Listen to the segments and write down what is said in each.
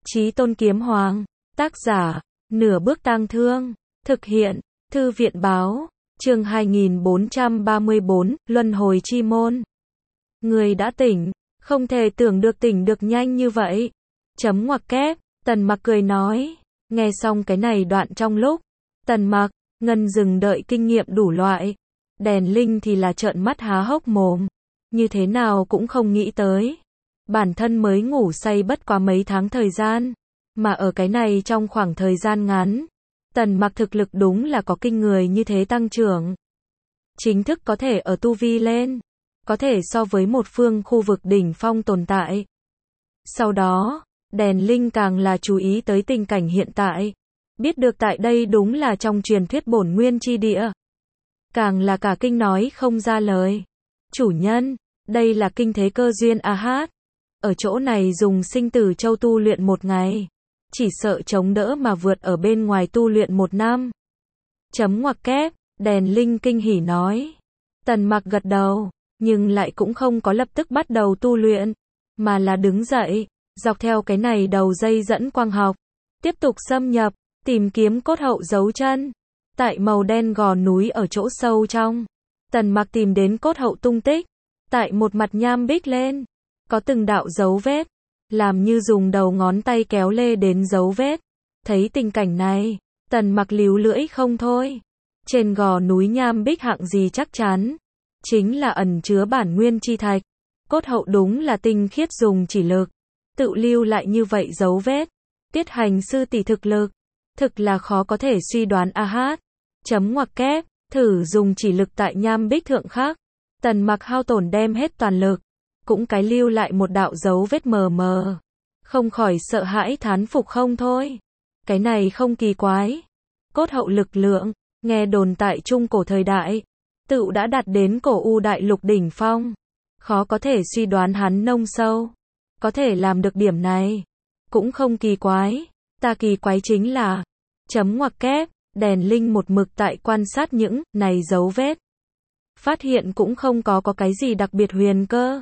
Chí Tôn Kiếm Hoàng, tác giả, Nửa Bước Tang Thương, thực hiện, Thư viện báo, chương 2434, Luân Hồi Chi Môn. Người đã tỉnh, không thể tưởng được tỉnh được nhanh như vậy. Chấm ngoặc kép, Tần Mặc cười nói, nghe xong cái này đoạn trong lúc, Tần Mặc, Ngân dừng đợi kinh nghiệm đủ loại, Đèn Linh thì là trợn mắt há hốc mồm, như thế nào cũng không nghĩ tới. Bản thân mới ngủ say bất quá mấy tháng thời gian, mà ở cái này trong khoảng thời gian ngắn, Tần Mặc thực lực đúng là có kinh người như thế tăng trưởng. Chính thức có thể ở tu vi lên, có thể so với một phương khu vực đỉnh phong tồn tại. Sau đó, Đèn Linh càng là chú ý tới tình cảnh hiện tại, biết được tại đây đúng là trong truyền thuyết bổn nguyên chi địa. Càng là cả kinh nói không ra lời. Chủ nhân, đây là kinh thế cơ duyên a hát. Ở chỗ này dùng sinh tử châu tu luyện một ngày, chỉ sợ chống đỡ mà vượt ở bên ngoài tu luyện một năm. Chấm ngoặc kép, Đèn Linh kinh hỉ nói. Tần Mặc gật đầu, nhưng lại cũng không có lập tức bắt đầu tu luyện, mà là đứng dậy, dọc theo cái này đầu dây dẫn quang học, tiếp tục xâm nhập, tìm kiếm cốt hậu dấu chân. Tại màu đen gò núi ở chỗ sâu trong, Tần Mặc tìm đến cốt hậu tung tích, tại một mặt nham bích lên, có từng đạo dấu vết, làm như dùng đầu ngón tay kéo lê đến dấu vết. Thấy tình cảnh này, Tần Mặc líu lưỡi không thôi. Trên gò núi nham bích hạng gì chắc chắn, chính là ẩn chứa bản nguyên chi thạch. Cốt hậu đúng là tinh khiết dùng chỉ lực, tự lưu lại như vậy dấu vết. Tiết hành sư tỷ thực lực, thực là khó có thể suy đoán a hát. Chấm ngoặc kép, thử dùng chỉ lực tại nham bích thượng khắc. Tần Mặc hao tổn đem hết toàn lực, cũng cái lưu lại một đạo dấu vết mờ mờ. Không khỏi sợ hãi thán phục không thôi. Cái này không kỳ quái. Cốt hậu lực lượng, nghe đồn tại trung cổ thời đại, tự đã đạt đến cổ u đại lục đỉnh phong. Khó có thể suy đoán hắn nông sâu. Có thể làm được điểm này, cũng không kỳ quái. Ta kỳ quái chính là, chấm ngoặc kép, Đèn Linh một mực tại quan sát những này dấu vết. Phát hiện cũng không có cái gì đặc biệt huyền cơ.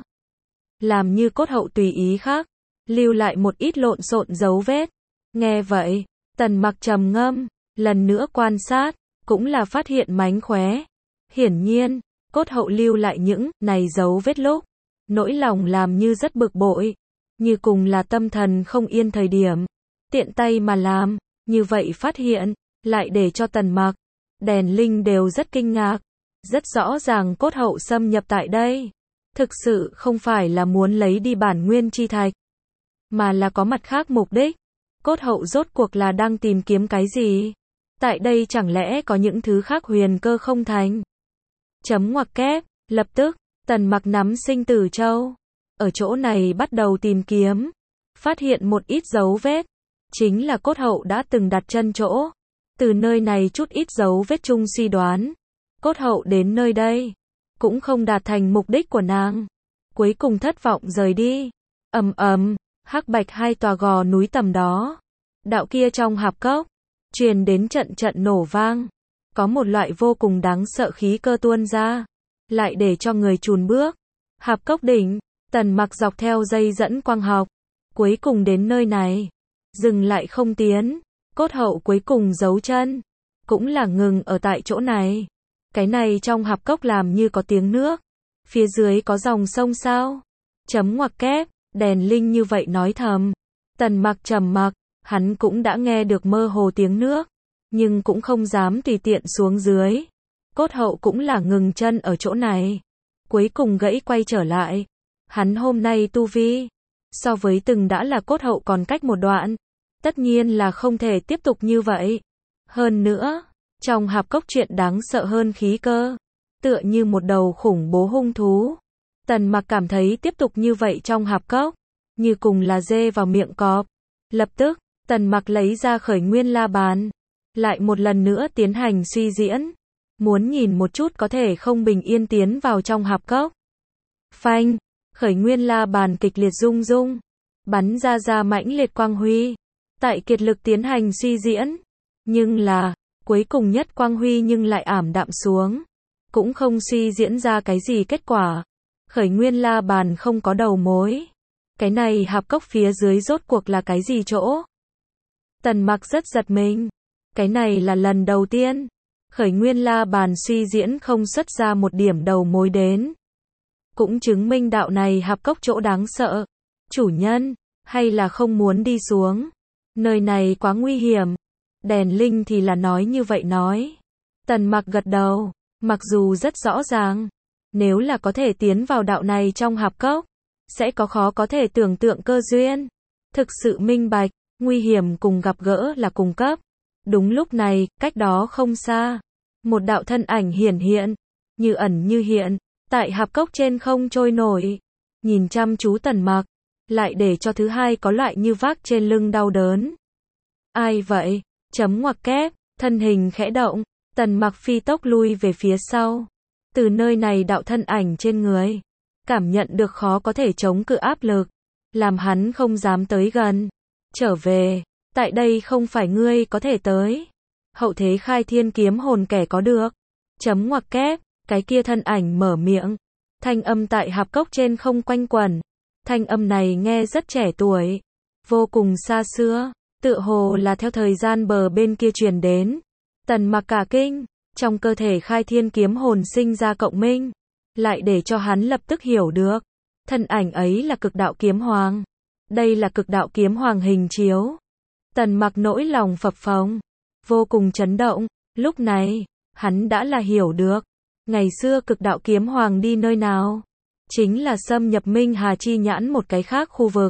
Làm như cốt hậu tùy ý khác, lưu lại một ít lộn xộn dấu vết. Nghe vậy, Tần Mặc trầm ngâm, lần nữa quan sát, cũng là phát hiện mánh khóe. Hiển nhiên, cốt hậu lưu lại những này dấu vết lúc, nỗi lòng làm như rất bực bội, như cùng là tâm thần không yên thời điểm, tiện tay mà làm, như vậy phát hiện, lại để cho Tần Mặc, Đèn Linh đều rất kinh ngạc. Rất rõ ràng cốt hậu xâm nhập tại đây, thực sự không phải là muốn lấy đi bản nguyên chi thạch, mà là có mặt khác mục đích. Cốt hậu rốt cuộc là đang tìm kiếm cái gì? Tại đây chẳng lẽ có những thứ khác huyền cơ không thành? Chấm ngoặc kép, lập tức, Tần Mặc nắm sinh tử châu, ở chỗ này bắt đầu tìm kiếm, phát hiện một ít dấu vết, chính là cốt hậu đã từng đặt chân chỗ. Từ nơi này chút ít dấu vết chung suy đoán, cốt hậu đến nơi đây, cũng không đạt thành mục đích của nàng. Cuối cùng thất vọng rời đi. Hắc bạch hai tòa gò núi tầm đó. Đạo kia trong hạp cốc, truyền đến trận trận nổ vang. Có một loại vô cùng đáng sợ khí cơ tuôn ra, lại để cho người chùn bước. Hạp cốc đỉnh, Tần Mặc dọc theo dây dẫn quang học, cuối cùng đến nơi này, dừng lại không tiến. Cốt hậu cuối cùng giấu chân, cũng là ngừng ở tại chỗ này. Cái này trong hạp cốc làm như có tiếng nước, phía dưới có dòng sông sao? Chấm ngoặc kép, Đèn Linh như vậy nói thầm. Tần Mặc trầm mặc, hắn cũng đã nghe được mơ hồ tiếng nước, nhưng cũng không dám tùy tiện xuống dưới. Cốt hậu cũng là ngừng chân ở chỗ này, cuối cùng gãy quay trở lại. Hắn hôm nay tu vi, so với từng đã là cốt hậu còn cách một đoạn, tất nhiên là không thể tiếp tục như vậy. Hơn nữa, trong hạp cốc chuyện đáng sợ hơn khí cơ, tựa như một đầu khủng bố hung thú. Tần Mặc cảm thấy tiếp tục như vậy trong hạp cốc, như cùng là dê vào miệng cọp. Lập tức, Tần Mặc lấy ra khởi nguyên la bàn, lại một lần nữa tiến hành suy diễn, muốn nhìn một chút có thể không bình yên tiến vào trong hạp cốc. Phanh, khởi nguyên la bàn kịch liệt rung rung, bắn ra mãnh liệt quang huy, tại kiệt lực tiến hành suy diễn, nhưng là cuối cùng nhất quang huy nhưng lại ảm đạm xuống, cũng không suy diễn ra cái gì kết quả. Khởi nguyên la bàn không có đầu mối, cái này hạp cốc phía dưới rốt cuộc là cái gì chỗ? Tần Mặc rất giật mình. Cái này là lần đầu tiên. Khởi Nguyên La Bàn suy diễn không xuất ra một điểm đầu mối đến. Cũng chứng minh đạo này hạp cốc chỗ đáng sợ. Chủ nhân, hay là không muốn đi xuống? Nơi này quá nguy hiểm. Đèn Linh thì là nói như vậy nói. Tần Mặc gật đầu, mặc dù rất rõ ràng. Nếu là có thể tiến vào đạo này trong hạp cốc, sẽ có khó có thể tưởng tượng cơ duyên. Thực sự minh bạch, nguy hiểm cùng gặp gỡ là cùng cấp. Đúng lúc này, cách đó không xa. Một đạo thân ảnh hiển hiện, như ẩn như hiện, tại hạp cốc trên không trôi nổi. Nhìn chăm chú Tần Mặc, lại để cho thứ hai có loại như vác trên lưng đau đớn. Ai vậy? Chấm ngoặc kép, thân hình khẽ động, Tần Mặc phi tốc lui về phía sau. Từ nơi này đạo thân ảnh trên người, cảm nhận được khó có thể chống cự áp lực, làm hắn không dám tới gần. Trở về, tại đây không phải ngươi có thể tới. Hậu thế khai thiên kiếm hồn kẻ có được. Chấm ngoặc kép, cái kia thân ảnh mở miệng. Thanh âm tại hạp cốc trên không quanh quẩn. Thanh âm này nghe rất trẻ tuổi, vô cùng xa xưa, tựa hồ là theo thời gian bờ bên kia truyền đến. Tần Mặc cả kinh, trong cơ thể khai thiên kiếm hồn sinh ra cộng minh, lại để cho hắn lập tức hiểu được. Thân ảnh ấy là cực đạo kiếm hoàng. Đây là cực đạo kiếm hoàng hình chiếu. Tần Mặc nỗi lòng phập phồng, vô cùng chấn động. Lúc này, hắn đã là hiểu được. Ngày xưa cực đạo kiếm hoàng đi nơi nào? Chính là xâm nhập Minh Hà Chi Nhãn một cái khác khu vực.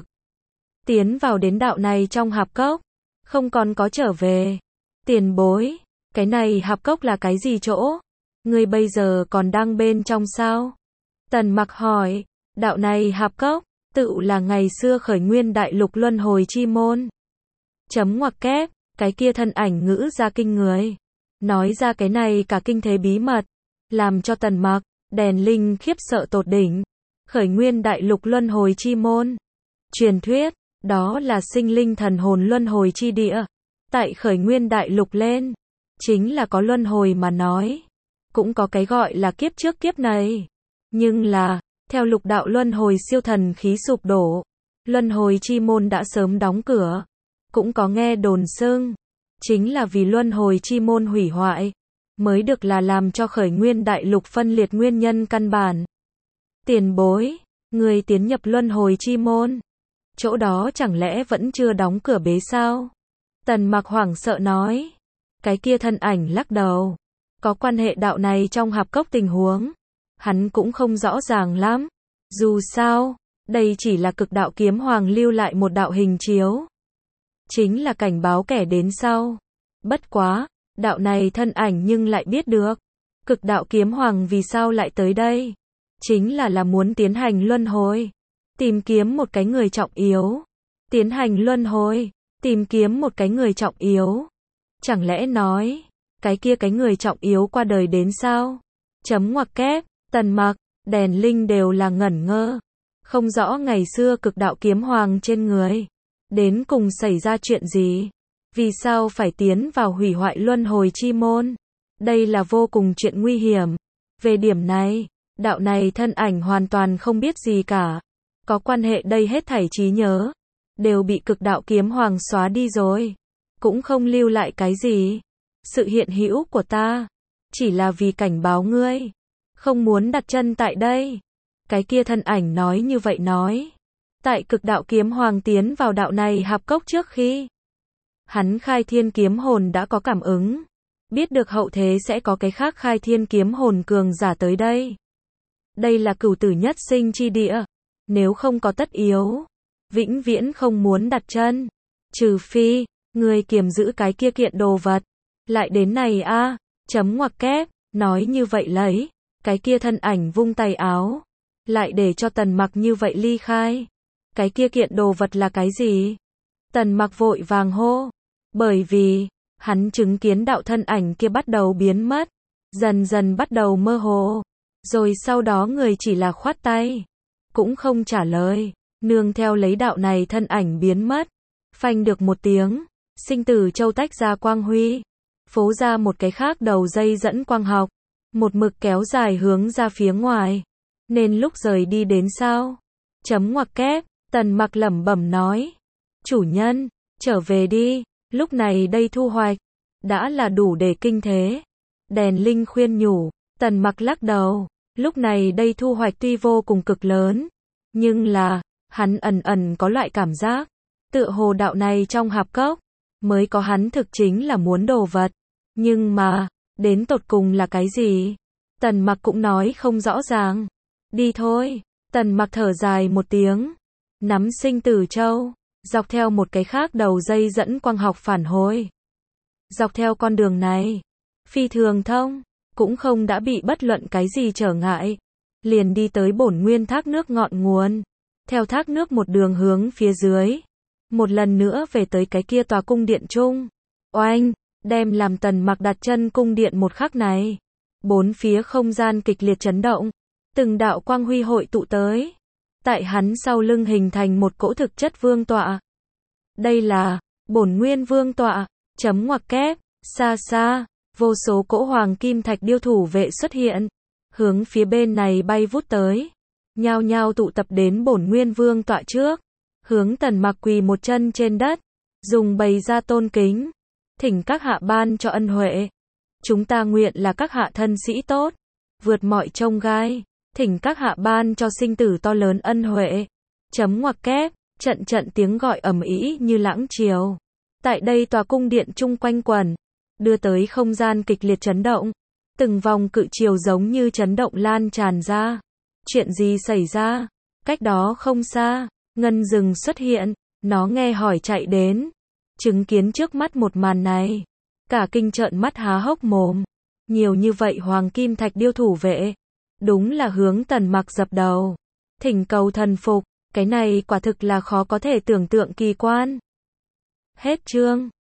Tiến vào đến đạo này trong hạp cốc, không còn có trở về. Tiền bối, cái này hạp cốc là cái gì chỗ? Ngươi bây giờ còn đang bên trong sao? Tần Mặc hỏi, đạo này hạp cốc, tự là ngày xưa khởi nguyên đại lục luân hồi chi môn. Chấm ngoặc kép, cái kia thân ảnh ngữ ra kinh người. Nói ra cái này cả kinh thế bí mật, làm cho Tần Mặc, Đèn Linh khiếp sợ tột đỉnh. Khởi nguyên đại lục luân hồi chi môn. Truyền thuyết, đó là sinh linh thần hồn luân hồi chi địa. Tại khởi nguyên đại lục lên, chính là có luân hồi mà nói. Cũng có cái gọi là kiếp trước kiếp này. Nhưng là, theo lục đạo luân hồi siêu thần khí sụp đổ, luân hồi chi môn đã sớm đóng cửa. Cũng có nghe đồn xưng, chính là vì luân hồi chi môn hủy hoại, mới được là làm cho khởi nguyên đại lục phân liệt nguyên nhân căn bản. Tiền bối, người tiến nhập luân hồi chi môn, chỗ đó chẳng lẽ vẫn chưa đóng cửa bế sao? Tần Mặc hoảng sợ nói. Cái kia thân ảnh lắc đầu. Có quan hệ đạo này trong hạp cốc tình huống, hắn cũng không rõ ràng lắm. Dù sao, đây chỉ là cực đạo kiếm hoàng lưu lại một đạo hình chiếu. Chính là cảnh báo kẻ đến sau. Bất quá, đạo này thân ảnh nhưng lại biết được. Cực đạo kiếm hoàng vì sao lại tới đây? Chính là muốn tiến hành luân hồi. Tìm kiếm một cái người trọng yếu. Tiến hành luân hồi. Tìm kiếm một cái người trọng yếu. Chẳng lẽ nói, cái kia cái người trọng yếu qua đời đến sao? Chấm ngoặc kép, Tần Mặc, Đèn Linh đều là ngẩn ngơ. Không rõ ngày xưa cực đạo kiếm hoàng trên người. Đến cùng xảy ra chuyện gì? Vì sao phải tiến vào hủy hoại luân hồi chi môn? Đây là vô cùng chuyện nguy hiểm. Về điểm này, đạo này thân ảnh hoàn toàn không biết gì cả. Có quan hệ đây hết thảy trí nhớ, đều bị cực đạo kiếm hoàng xóa đi rồi. Cũng không lưu lại cái gì. Sự hiện hữu của ta, chỉ là vì cảnh báo ngươi. Không muốn đặt chân tại đây. Cái kia thân ảnh nói như vậy nói. Tại cực đạo kiếm hoàng tiến vào đạo này hạp cốc trước khi hắn khai thiên kiếm hồn đã có cảm ứng. Biết được hậu thế sẽ có cái khác khai thiên kiếm hồn cường giả tới đây. Đây là cửu tử nhất sinh chi địa. Nếu không có tất yếu, vĩnh viễn không muốn đặt chân. Trừ phi, người kiềm giữ cái kia kiện đồ vật. Lại đến này a, chấm ngoặc kép, nói như vậy lấy. Cái kia thân ảnh vung tay áo. Lại để cho Tần Mặc như vậy ly khai. Cái kia kiện đồ vật là cái gì? Tần Mặc vội vàng hô. Bởi vì, hắn chứng kiến đạo thân ảnh kia bắt đầu biến mất. Dần dần bắt đầu mơ hồ. Rồi sau đó người chỉ là khoát tay. Cũng không trả lời. Nương theo lấy đạo này thân ảnh biến mất. Phanh được một tiếng. Sinh tử châu tách ra quang huy. Phố ra một cái khác đầu dây dẫn quang học. Một mực kéo dài hướng ra phía ngoài. Nên lúc rời đi đến sao? Chấm ngoặc kép. Tần Mặc lẩm bẩm nói. Chủ nhân, trở về đi, lúc này đây thu hoạch đã là đủ để kinh thế. Đèn Linh khuyên nhủ. Tần Mặc lắc đầu. Lúc này đây thu hoạch tuy vô cùng cực lớn, nhưng là, hắn ẩn ẩn có loại cảm giác, tựa hồ đạo này trong hạp cốc, mới có hắn thực chính là muốn đồ vật. Nhưng mà, đến tột cùng là cái gì? Tần Mặc cũng nói không rõ ràng. Đi thôi. Tần Mặc thở dài một tiếng, nắm sinh tử châu, dọc theo một cái khác đầu dây dẫn quang học phản hồi. Dọc theo con đường này, phi thường thông, cũng không đã bị bất luận cái gì trở ngại. Liền đi tới bổn nguyên thác nước ngọn nguồn. Theo thác nước một đường hướng phía dưới. Một lần nữa về tới cái kia tòa cung điện chung. Oanh, đem làm Tần Mặc đặt chân cung điện một khắc này. Bốn phía không gian kịch liệt chấn động. Từng đạo quang huy hội tụ tới. Tại hắn sau lưng hình thành một cỗ thực chất vương tọa. Đây là bổn nguyên vương tọa. Chấm ngoặc kép. Xa xa, vô số cỗ hoàng kim thạch điêu thủ vệ xuất hiện. Hướng phía bên này bay vút tới. Nhao nhao tụ tập đến bổn nguyên vương tọa trước. Hướng Tần Mặc quỳ một chân trên đất. Dùng bày ra tôn kính. Thỉnh các hạ ban cho ân huệ. Chúng ta nguyện là các hạ thân sĩ tốt. Vượt mọi chông gai. Thỉnh các hạ ban cho sinh tử to lớn ân huệ. Chấm ngoặc kép. Trận trận tiếng gọi ầm ĩ như lãng triều. Tại đây tòa cung điện chung quanh quẩn. Đưa tới không gian kịch liệt chấn động. Từng vòng cự chiều giống như chấn động lan tràn ra. Chuyện gì xảy ra? Cách đó không xa, ngân rừng xuất hiện, nó nghe hỏi chạy đến. Chứng kiến trước mắt một màn này. Cả kinh trợn mắt há hốc mồm. Nhiều như vậy hoàng kim thạch điêu thủ vệ. Đúng là hướng Tần Mặc dập đầu. Thỉnh cầu thần phục, cái này quả thực là khó có thể tưởng tượng kỳ quan. Hết chương.